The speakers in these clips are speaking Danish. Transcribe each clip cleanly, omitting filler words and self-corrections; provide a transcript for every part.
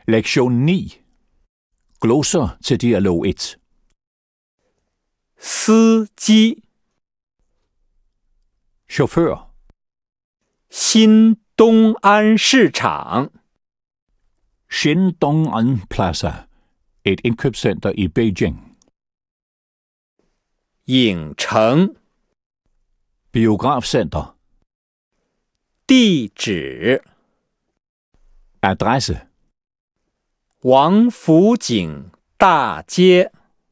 Lektion 9. Glosser til dialog 1. 司机， Chauffør. 新东安市场， Shandong Plaza. Et indkøbscenter i Beijing. 影城， Biografcenter. 地址， Adresse. 王府井大街，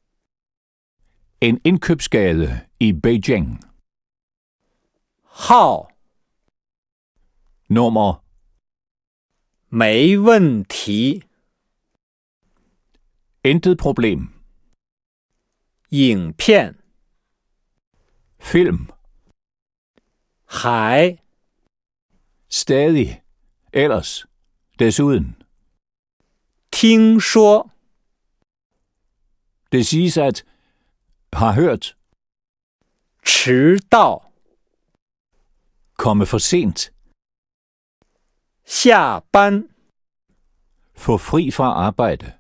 En indkøbsgade i Beijing. 号， Nummer. 没问题， Intet problem. 影片， Film. 还， Stadig. Ellers. Desuden. 听说， Det siges at har hørt. 迟到， Komme for sent. 下班， Få fri fra arbejde.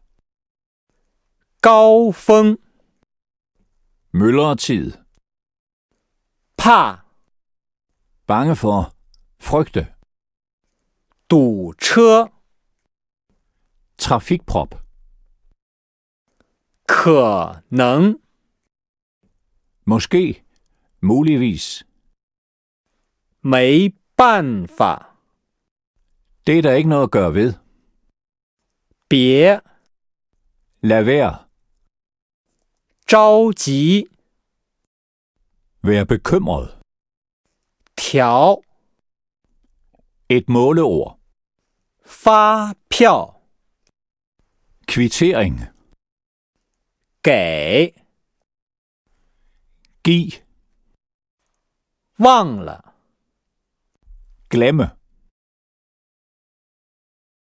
高峰， Myldretid. 怕， Bange for. Frygte. 堵车， Trafikprop. 可能， Måske. Muligvis. 没办法， Det er der ikke noget at gøre ved. 别， Lad være. 着急， Vær bekymret. 调， Et måleord. 发票， Kvittering. 给， Giv. 忘了。 Glemme.